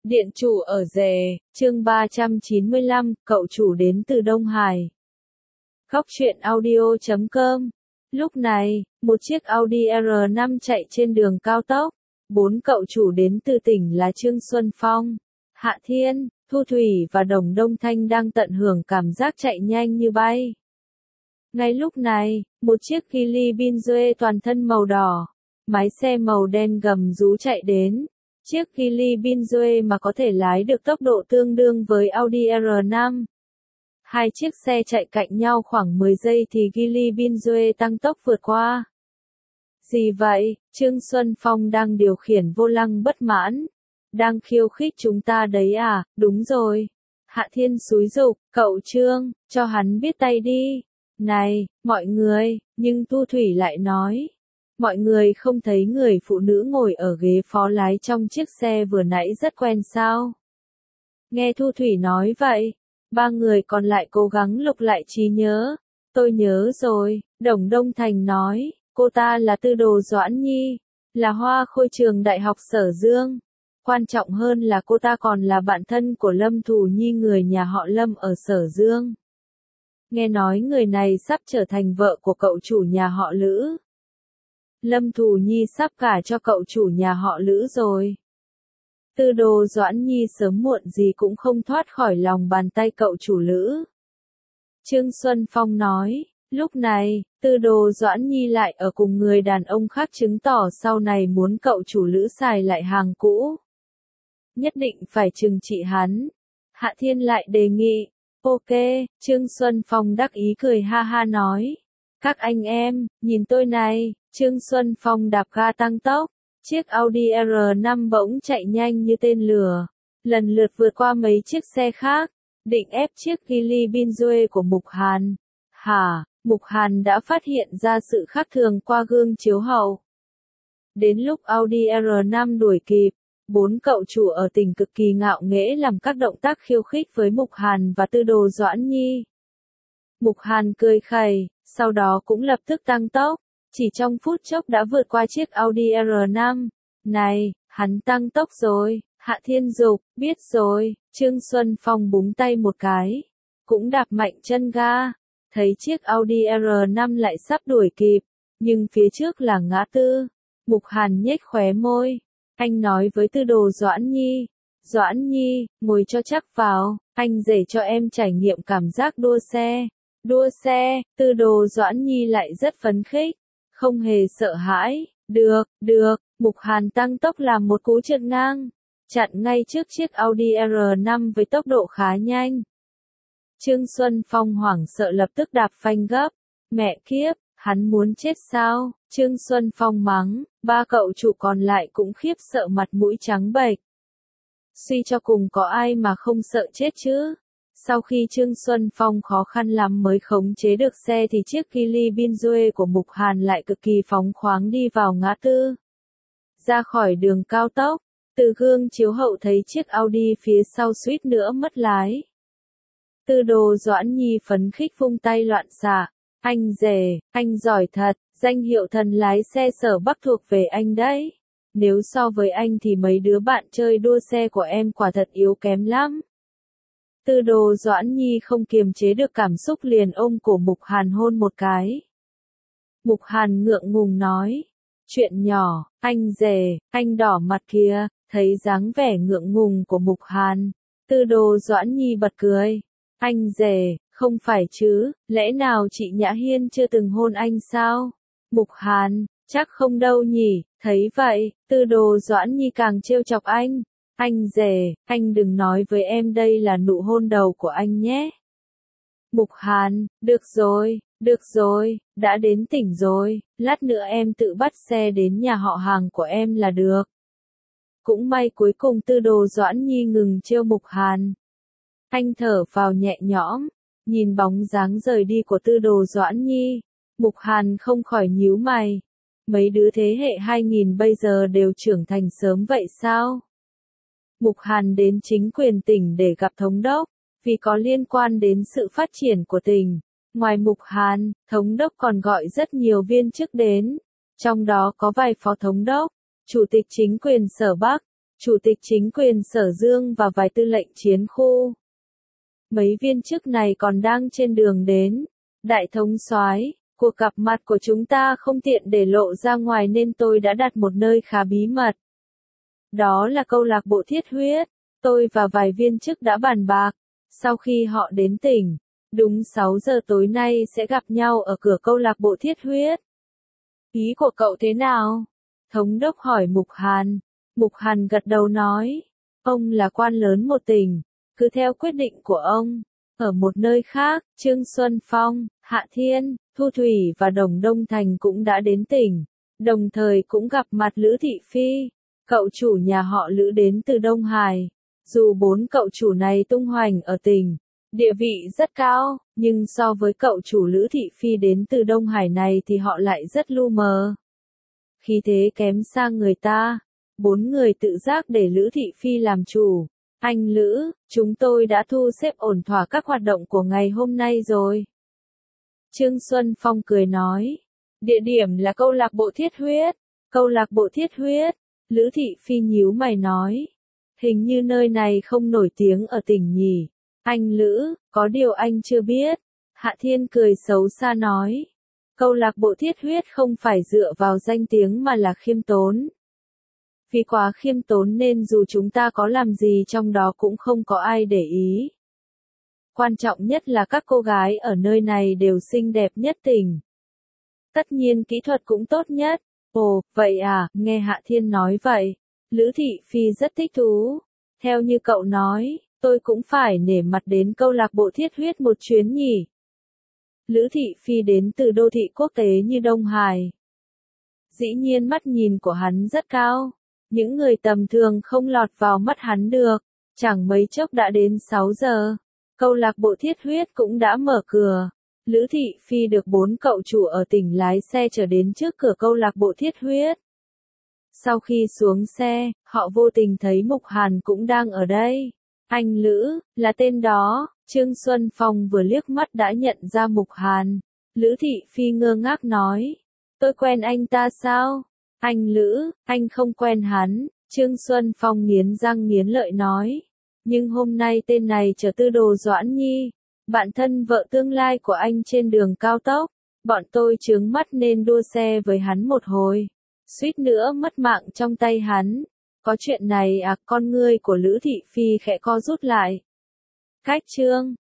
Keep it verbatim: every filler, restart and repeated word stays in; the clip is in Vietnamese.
Điện chủ ở rể, chương ba trăm chín mươi lăm, cậu chủ đến từ Đông Hải. Góc truyện audio chấm com. Lúc này, một chiếc Audi R năm chạy trên đường cao tốc. Bốn cậu chủ đến từ tỉnh là Trương Xuân Phong, Hạ Thiên, Thu Thủy và Đồng Đông Thanh đang tận hưởng cảm giác chạy nhanh như bay. Ngay lúc này, một chiếc Geely Binzue toàn thân màu đỏ, mái xe màu đen gầm rú chạy đến. Chiếc Geely Binzue mà có thể lái được tốc độ tương đương với Audi R năm. Hai chiếc xe chạy cạnh nhau khoảng mười giây thì Geely Binzue tăng tốc vượt qua. Gì vậy? Trương Xuân Phong đang điều khiển vô lăng bất mãn. Đang khiêu khích chúng ta đấy à? Đúng rồi. Hạ Thiên xúi giục, cậu Trương, cho hắn biết tay đi. Này, mọi người, nhưng Thu Thủy lại nói. Mọi người không thấy người phụ nữ ngồi ở ghế phó lái trong chiếc xe vừa nãy rất quen sao? Nghe Thu Thủy nói vậy, ba người còn lại cố gắng lục lại trí nhớ. Tôi nhớ rồi, Đồng Đông Thành nói, cô ta là Tư Đồ Doãn Nhi, là hoa khôi trường Đại học Sở Dương. Quan trọng hơn là cô ta còn là bạn thân của Lâm Thù Nhi, người nhà họ Lâm ở Sở Dương. Nghe nói người này sắp trở thành vợ của cậu chủ nhà họ Lữ. Lâm Thù Nhi sắp gả cho cậu chủ nhà họ Lữ rồi. Tư Đồ Doãn Nhi sớm muộn gì cũng không thoát khỏi lòng bàn tay cậu chủ Lữ. Trương Xuân Phong nói, lúc này, Tư Đồ Doãn Nhi lại ở cùng người đàn ông khác, chứng tỏ sau này muốn cậu chủ Lữ xài lại hàng cũ. Nhất định phải trừng trị hắn. Hạ Thiên lại đề nghị, ok, Trương Xuân Phong đắc ý cười ha ha nói. Các anh em, nhìn tôi này. Trương Xuân Phong đạp ga tăng tốc, chiếc Audi R năm bỗng chạy nhanh như tên lửa, lần lượt vượt qua mấy chiếc xe khác, định ép chiếc Geely Binzue của Mục Hàn. Hả, Mục Hàn đã phát hiện ra sự khác thường qua gương chiếu hậu. Đến lúc Audi R năm đuổi kịp, bốn cậu chủ ở tỉnh cực kỳ ngạo nghễ làm các động tác khiêu khích với Mục Hàn và Tư Đồ Doãn Nhi. Mục Hàn cười khẩy, sau đó cũng lập tức tăng tốc. Chỉ trong phút chốc đã vượt qua chiếc Audi R năm. Này, hắn tăng tốc rồi. Hạ Thiên dục, biết rồi. Trương Xuân Phong búng tay một cái, cũng đạp mạnh chân ga. Thấy chiếc Audi R năm lại sắp đuổi kịp, nhưng phía trước là ngã tư. Mục Hàn nhếch khóe môi. Anh nói với Tư Đồ Doãn Nhi, Doãn Nhi, ngồi cho chắc vào, anh rể cho em trải nghiệm cảm giác đua xe. Đua xe, Tư Đồ Doãn Nhi lại rất phấn khích. Không hề sợ hãi, được, được, Mục Hàn tăng tốc làm một cú trượt ngang, chặn ngay trước chiếc Audi R năm với tốc độ khá nhanh. Trương Xuân Phong hoảng sợ lập tức đạp phanh gấp, mẹ kiếp, hắn muốn chết sao? Trương Xuân Phong mắng, ba cậu chủ còn lại cũng khiếp sợ mặt mũi trắng bệch. Suy cho cùng có ai mà không sợ chết chứ? Sau khi Trương Xuân Phong khó khăn lắm mới khống chế được xe thì chiếc Geely Binzue của Mục Hàn lại cực kỳ phóng khoáng đi vào ngã tư. Ra khỏi đường cao tốc, từ gương chiếu hậu thấy chiếc Audi phía sau suýt nữa mất lái. Tư Đồ Doãn Nhi phấn khích vung tay loạn xạ, anh rể, anh giỏi thật, danh hiệu thần lái xe Sở Bắc thuộc về anh đấy. Nếu so với anh thì mấy đứa bạn chơi đua xe của em quả thật yếu kém lắm. Tư Đồ Doãn Nhi không kiềm chế được cảm xúc liền ôm cổ Mục Hàn hôn một cái. Mục Hàn ngượng ngùng nói, chuyện nhỏ, anh rể, anh đỏ mặt kìa. Thấy dáng vẻ ngượng ngùng của Mục Hàn, Tư Đồ Doãn Nhi bật cười. Anh rể, không phải chứ, lẽ nào chị Nhã Hiên chưa từng hôn anh sao? Mục Hàn, chắc không đâu nhỉ. Thấy vậy, Tư Đồ Doãn Nhi càng trêu chọc anh. Anh rể, anh đừng nói với em đây là nụ hôn đầu của anh nhé. Mục Hàn, được rồi, được rồi, đã đến tỉnh rồi, lát nữa em tự bắt xe đến nhà họ hàng của em là được. Cũng may cuối cùng Tư Đồ Doãn Nhi ngừng trêu Mục Hàn. Anh thở vào nhẹ nhõm, nhìn bóng dáng rời đi của Tư Đồ Doãn Nhi. Mục Hàn không khỏi nhíu mày. Mấy đứa thế hệ hai nghìn bây giờ đều trưởng thành sớm vậy sao? Mục Hàn đến chính quyền tỉnh để gặp thống đốc, vì có liên quan đến sự phát triển của tỉnh. Ngoài Mục Hàn, thống đốc còn gọi rất nhiều viên chức đến, trong đó có vài phó thống đốc, chủ tịch chính quyền Sở Bắc, Chủ tịch chính quyền Sở Dương và vài tư lệnh chiến khu. Mấy viên chức này còn đang trên đường đến. Đại thống soái, cuộc gặp mặt của chúng ta không tiện để lộ ra ngoài nên tôi đã đặt một nơi khá bí mật. Đó là câu lạc bộ Thiết Huyết. Tôi và vài viên chức đã bàn bạc. Sau khi họ đến tỉnh, đúng sáu giờ tối nay sẽ gặp nhau ở cửa câu lạc bộ Thiết Huyết. Ý của cậu thế nào? Thống đốc hỏi Mục Hàn. Mục Hàn gật đầu nói. Ông là quan lớn một tỉnh. Cứ theo quyết định của ông. Ở một nơi khác, Trương Xuân Phong, Hạ Thiên, Thu Thủy và Đồng Đông Thành cũng đã đến tỉnh. Đồng thời cũng gặp mặt Lữ Thị Phi. Cậu chủ nhà họ Lữ đến từ Đông Hải. Dù bốn cậu chủ này tung hoành ở tỉnh, địa vị rất cao, nhưng so với cậu chủ Lữ Thị Phi đến từ Đông Hải này thì họ lại rất lu mờ. Khí thế kém xa người ta. Bốn người tự giác để Lữ Thị Phi làm chủ. Anh Lữ, chúng tôi đã thu xếp ổn thỏa các hoạt động của ngày hôm nay rồi. Trương Xuân Phong cười nói. Địa điểm là câu lạc bộ Thiết Huyết. Câu lạc bộ Thiết Huyết. Lữ Thị Phi nhíu mày nói. Hình như nơi này không nổi tiếng ở tỉnh nhỉ. Anh Lữ, có điều anh chưa biết. Hạ Thiên cười xấu xa nói. Câu lạc bộ Thiết Huyết không phải dựa vào danh tiếng mà là khiêm tốn. Vì quá khiêm tốn nên dù chúng ta có làm gì trong đó cũng không có ai để ý. Quan trọng nhất là các cô gái ở nơi này đều xinh đẹp nhất tỉnh. Tất nhiên kỹ thuật cũng tốt nhất. Ồ, vậy à, nghe Hạ Thiên nói vậy. Lữ Thị Phi rất thích thú. Theo như cậu nói, tôi cũng phải nể mặt đến câu lạc bộ Thiết Huyết một chuyến nhỉ. Lữ Thị Phi đến từ đô thị quốc tế như Đông Hải. Dĩ nhiên mắt nhìn của hắn rất cao. Những người tầm thường không lọt vào mắt hắn được. Chẳng mấy chốc đã đến sáu giờ. Câu lạc bộ Thiết Huyết cũng đã mở cửa. Lữ Thị Phi được bốn cậu chủ ở tỉnh lái xe trở đến trước cửa câu lạc bộ Thiết Huyết. Sau khi xuống xe, họ vô tình thấy Mục Hàn cũng đang ở đây. Anh Lữ, là tên đó. Trương Xuân Phong vừa liếc mắt đã nhận ra Mục Hàn. Lữ Thị Phi ngơ ngác nói. Tôi quen anh ta sao? Anh Lữ, anh không quen hắn. Trương Xuân Phong nghiến răng nghiến lợi nói. Nhưng hôm nay tên này chở Tư Đồ Doãn Nhi. Bạn thân vợ tương lai của anh trên đường cao tốc. Bọn tôi chướng mắt nên đua xe với hắn một hồi. Suýt nữa mất mạng trong tay hắn. Có chuyện này à? Con ngươi của Lữ Thị Phi khẽ co rút lại. Cách chương